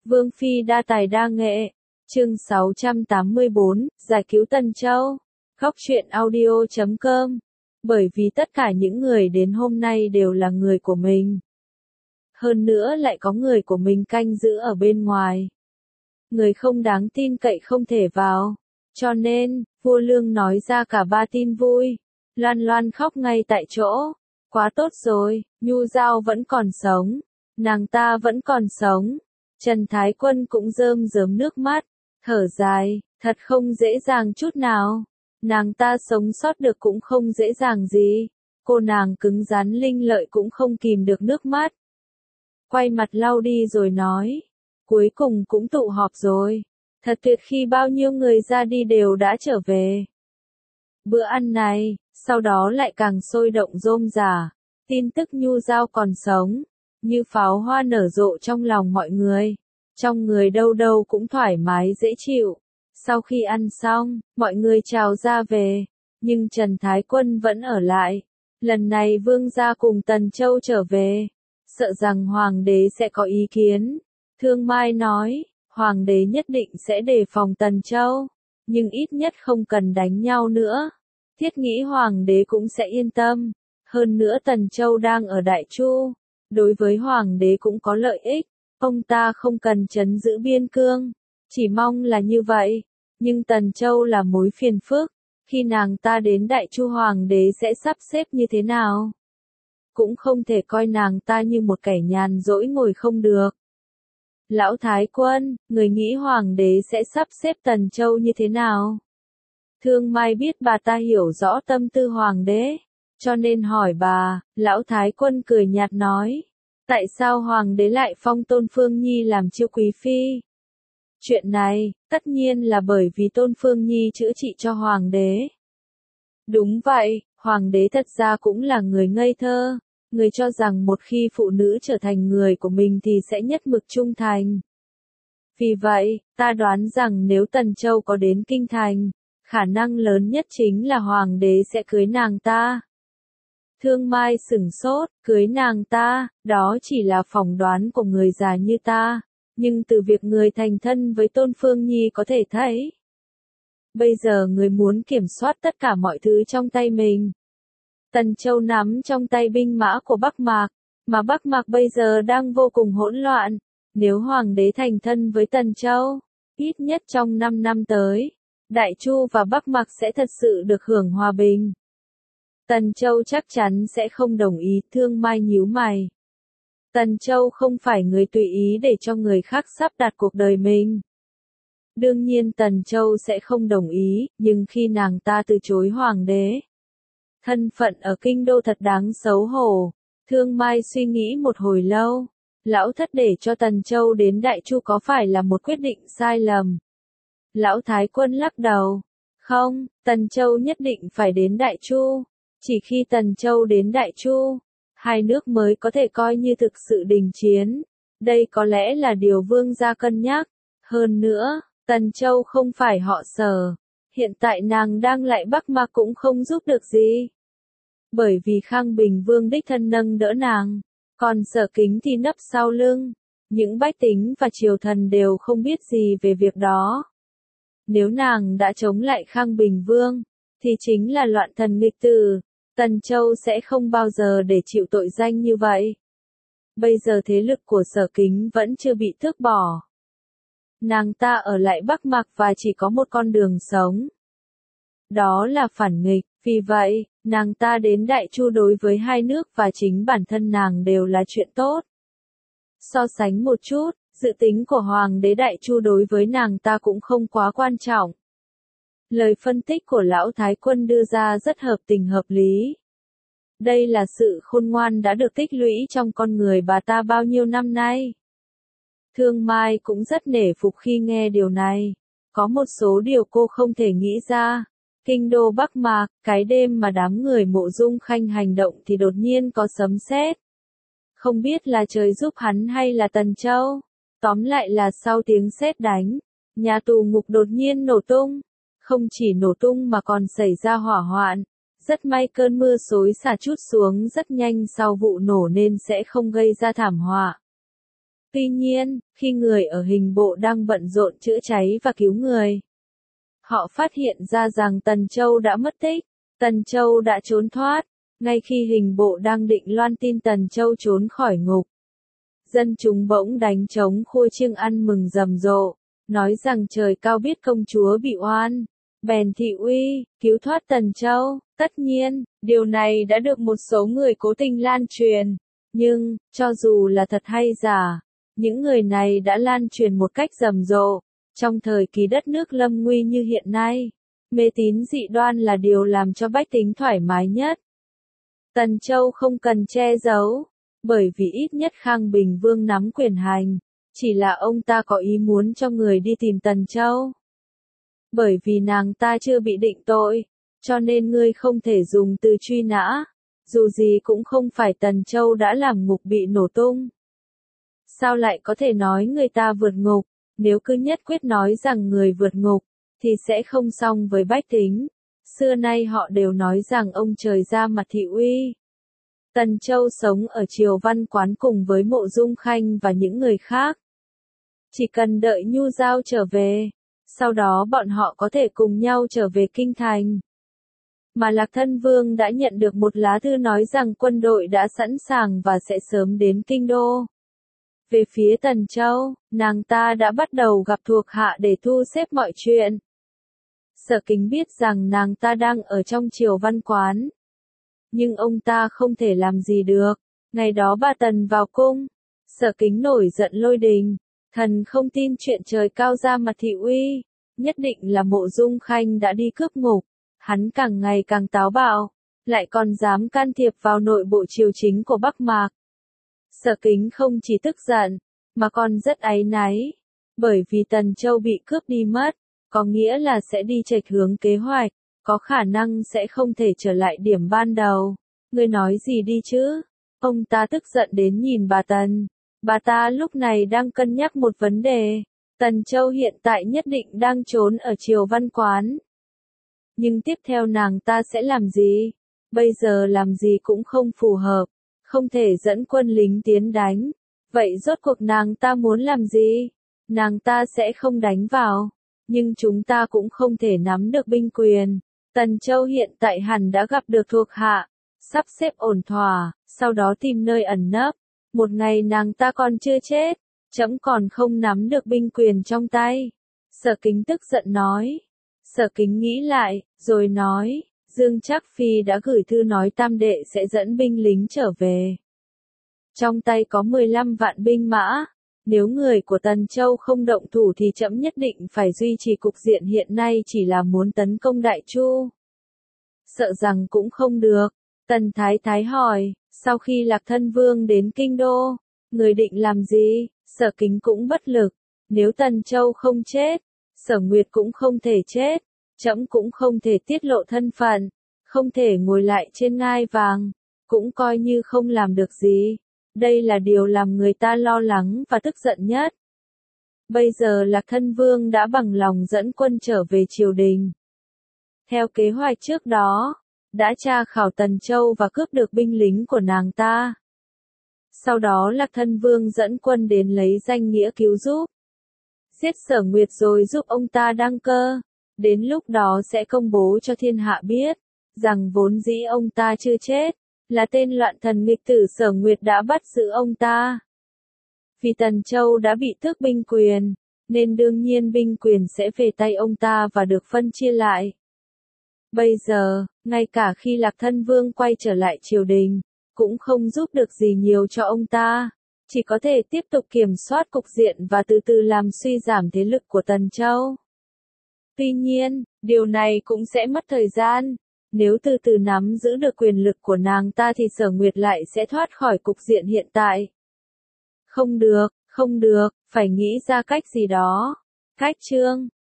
Vương phi đa tài đa nghệ. Chương 684, giải cứu Tần Châu. Góc truyện audio.com. Bởi vì tất cả những người đến hôm nay đều là người của mình. Hơn nữa lại có người của mình canh giữ ở bên ngoài. Người không đáng tin cậy không thể vào. Cho nên, vua Lương nói ra cả ba tin vui. Loan Loan khóc ngay tại chỗ. Quá tốt rồi, Nhu Giao vẫn còn sống. Nàng ta vẫn còn sống. Trần Thái Quân cũng rơm rớm nước mắt. Thở dài, thật không dễ dàng chút nào. Nàng ta sống sót được cũng không dễ dàng gì. Cô nàng cứng rắn linh lợi cũng không kìm được nước mắt. Quay mặt lau đi rồi nói. Cuối cùng cũng tụ họp rồi. Thật tuyệt khi bao nhiêu người ra đi đều đã trở về. Bữa ăn này, sau đó lại càng sôi động rôm rả. Tin tức Nhu Giao còn sống, như pháo hoa nở rộ trong lòng mọi người. Trong người đâu đâu cũng thoải mái dễ chịu. Sau khi ăn xong, mọi người trào ra về. Nhưng Trần Thái Quân vẫn ở lại. Lần này Vương gia cùng Tần Châu trở về. Sợ rằng Hoàng đế sẽ có ý kiến. Thương Mai nói, Hoàng đế nhất định sẽ đề phòng Tần Châu. Nhưng ít nhất không cần đánh nhau nữa. Thiết nghĩ Hoàng đế cũng sẽ yên tâm. Hơn nữa Tần Châu đang ở Đại Chu. Đối với Hoàng đế cũng có lợi ích. Ông ta không cần trấn giữ biên cương. Chỉ mong là như vậy. Nhưng Tần Châu là mối phiền phức. Khi nàng ta đến Đại Chu Hoàng đế sẽ sắp xếp như thế nào? Cũng không thể coi nàng ta như một kẻ nhàn rỗi ngồi không được. Lão Thái Quân, người nghĩ Hoàng đế sẽ sắp xếp Tần Châu như thế nào? Thương Mai biết bà ta hiểu rõ tâm tư Hoàng đế. Cho nên hỏi bà, Lão Thái Quân cười nhạt nói. Tại sao Hoàng đế lại phong Tôn Phương Nhi làm chiêu quý phi? Chuyện này, tất nhiên là bởi vì Tôn Phương Nhi chữa trị cho Hoàng đế. Đúng vậy, Hoàng đế thật ra cũng là người ngây thơ. Người cho rằng một khi phụ nữ trở thành người của mình thì sẽ nhất mực trung thành. Vì vậy, ta đoán rằng nếu Tần Châu có đến kinh thành, khả năng lớn nhất chính là Hoàng đế sẽ cưới nàng ta. Thương Mai sửng sốt, cưới nàng ta, đó chỉ là phỏng đoán của người già như ta. Nhưng từ việc người thành thân với Tôn Phương Nhi có thể thấy. Bây giờ người muốn kiểm soát tất cả mọi thứ trong tay mình. Tần Châu nắm trong tay binh mã của Bắc Mạc, mà Bắc Mạc bây giờ đang vô cùng hỗn loạn. Nếu Hoàng đế thành thân với Tần Châu, ít nhất trong 5 năm tới, Đại Chu và Bắc Mạc sẽ thật sự được hưởng hòa bình. Tần Châu chắc chắn sẽ không đồng ý. Thương Mai nhíu mày. Tần Châu không phải người tùy ý để cho người khác sắp đặt cuộc đời mình. Đương nhiên Tần Châu sẽ không đồng ý, nhưng khi nàng ta từ chối Hoàng đế, thân phận ở kinh đô thật đáng xấu hổ. Thương Mai suy nghĩ một hồi lâu. Lão thất để cho Tần Châu đến Đại Chu có phải là một quyết định sai lầm? Lão Thái Quân lắc đầu. Không, Tần Châu nhất định phải đến Đại Chu. Chỉ khi Tần Châu đến Đại Chu, hai nước mới có thể coi như thực sự đình chiến. Đây có lẽ là điều Vương gia cân nhắc. Hơn nữa, Tần Châu không phải họ Sở. Hiện tại nàng đang lại Bắc Mạc cũng không giúp được gì. Bởi vì Khang Bình Vương đích thân nâng đỡ nàng. Còn Sở Kính thì nấp sau lưng. Những bách tính và triều thần đều không biết gì về việc đó. Nếu nàng đã chống lại Khang Bình Vương, thì chính là loạn thần nghịch tử. Tần Châu sẽ không bao giờ để chịu tội danh như vậy. Bây giờ thế lực của Sở Kính vẫn chưa bị tước bỏ. Nàng ta ở lại Bắc Mạc và chỉ có một con đường sống. Đó là phản nghịch, vì vậy, nàng ta đến Đại Chu đối với hai nước và chính bản thân nàng đều là chuyện tốt. So sánh một chút, dự tính của Hoàng đế Đại Chu đối với nàng ta cũng không quá quan trọng. Lời phân tích của Lão Thái Quân đưa ra rất hợp tình hợp lý. Đây là sự khôn ngoan đã được tích lũy trong con người bà ta bao nhiêu năm nay. Thương Mai cũng rất nể phục khi nghe điều này. Có một số điều cô không thể nghĩ ra. Kinh đô Bắc Mạc, cái đêm mà đám người Mộ Dung Khanh hành động thì đột nhiên có sấm sét. Không biết là trời giúp hắn hay là Tần Châu. Tóm lại là sau tiếng sét đánh, nhà tù ngục đột nhiên nổ tung. Không chỉ nổ tung mà còn xảy ra hỏa hoạn. Rất may cơn mưa xối xả trút xuống rất nhanh sau vụ nổ nên sẽ không gây ra thảm họa. Tuy nhiên, khi người ở hình bộ đang bận rộn chữa cháy và cứu người, họ phát hiện ra rằng Tần Châu đã mất tích, Tần Châu đã trốn thoát. Ngay khi hình bộ đang định loan tin Tần Châu trốn khỏi ngục, dân chúng bỗng đánh trống khua chiêng ăn mừng rầm rộ, nói rằng trời cao biết công chúa bị oan, bèn thị uy, cứu thoát Tần Châu. Tất nhiên, điều này đã được một số người cố tình lan truyền, nhưng, cho dù là thật hay giả, những người này đã lan truyền một cách rầm rộ. Trong thời kỳ đất nước lâm nguy như hiện nay, mê tín dị đoan là điều làm cho bách tính thoải mái nhất. Tần Châu không cần che giấu, bởi vì ít nhất Khang Bình Vương nắm quyền hành, chỉ là ông ta có ý muốn cho người đi tìm Tần Châu. Bởi vì nàng ta chưa bị định tội, cho nên ngươi không thể dùng từ truy nã, dù gì cũng không phải Tần Châu đã làm ngục bị nổ tung. Sao lại có thể nói người ta vượt ngục, nếu cứ nhất quyết nói rằng người vượt ngục, thì sẽ không xong với bách tính. Xưa nay họ đều nói rằng ông trời ra mặt thị uy. Tần Châu sống ở Triều Văn Quán cùng với Mộ Dung Khanh và những người khác. Chỉ cần đợi Nhu Giao trở về, sau đó bọn họ có thể cùng nhau trở về kinh thành. Mà Lạc Thân Vương đã nhận được một lá thư nói rằng quân đội đã sẵn sàng và sẽ sớm đến kinh đô. Về phía Tần Châu, nàng ta đã bắt đầu gặp thuộc hạ để thu xếp mọi chuyện. Sở Kính biết rằng nàng ta đang ở trong Triều Văn Quán. Nhưng ông ta không thể làm gì được. Ngày đó bà Tần vào cung. Sở Kính nổi giận lôi đình. Thần không tin chuyện trời cao ra mặt thị uy. Nhất định là Mộ Dung Khanh đã đi cướp ngục. Hắn càng ngày càng táo bạo. Lại còn dám can thiệp vào nội bộ triều chính của Bắc Mạc. Sở Kính không chỉ tức giận, mà còn rất áy náy. Bởi vì Tần Châu bị cướp đi mất, có nghĩa là sẽ đi chệch hướng kế hoạch, có khả năng sẽ không thể trở lại điểm ban đầu. Ngươi nói gì đi chứ? Ông ta tức giận đến nhìn bà Tần. Bà ta lúc này đang cân nhắc một vấn đề. Tần Châu hiện tại nhất định đang trốn ở Triều Văn Quán. Nhưng tiếp theo nàng ta sẽ làm gì? Bây giờ làm gì cũng không phù hợp. Không thể dẫn quân lính tiến đánh. Vậy rốt cuộc nàng ta muốn làm gì? Nàng ta sẽ không đánh vào. Nhưng chúng ta cũng không thể nắm được binh quyền. Tần Châu hiện tại hẳn đã gặp được thuộc hạ. Sắp xếp ổn thỏa, sau đó tìm nơi ẩn nấp. Một ngày nàng ta còn chưa chết. Trẫm còn không nắm được binh quyền trong tay. Sở Kính tức giận nói. Sở Kính nghĩ lại, rồi nói. Dương Trác Phi đã gửi thư nói Tam Đệ sẽ dẫn binh lính trở về. Trong tay có 15 vạn binh mã. Nếu người của Tần Châu không động thủ thì trẫm nhất định phải duy trì cục diện hiện nay chỉ là muốn tấn công Đại Chu. Sợ rằng cũng không được. Tần Thái Thái hỏi, sau khi Lạc Thân Vương đến kinh đô, người định làm gì? Sở Kính cũng bất lực. Nếu Tần Châu không chết, Sở Nguyệt cũng không thể chết. Trẫm cũng không thể tiết lộ thân phận, không thể ngồi lại trên ngai vàng, cũng coi như không làm được gì. Đây là điều làm người ta lo lắng và tức giận nhất. Bây giờ Lạc Thân Vương đã bằng lòng dẫn quân trở về triều đình. Theo kế hoạch trước đó, đã tra khảo Tần Châu và cướp được binh lính của nàng ta. Sau đó Lạc Thân Vương dẫn quân đến lấy danh nghĩa cứu giúp. Giết Sở Nguyệt rồi giúp ông ta đăng cơ. Đến lúc đó sẽ công bố cho thiên hạ biết, rằng vốn dĩ ông ta chưa chết, là tên loạn thần nghịch tử Sở Nguyệt đã bắt giữ ông ta. Vì Tần Châu đã bị tước binh quyền, nên đương nhiên binh quyền sẽ về tay ông ta và được phân chia lại. Bây giờ, ngay cả khi Lạc Thân Vương quay trở lại triều đình, cũng không giúp được gì nhiều cho ông ta, chỉ có thể tiếp tục kiểm soát cục diện và từ từ làm suy giảm thế lực của Tần Châu. Tuy nhiên, điều này cũng sẽ mất thời gian. Nếu từ từ nắm giữ được quyền lực của nàng ta thì Sở Nguyệt lại sẽ thoát khỏi cục diện hiện tại. Không được, phải nghĩ ra cách gì đó. Cách chương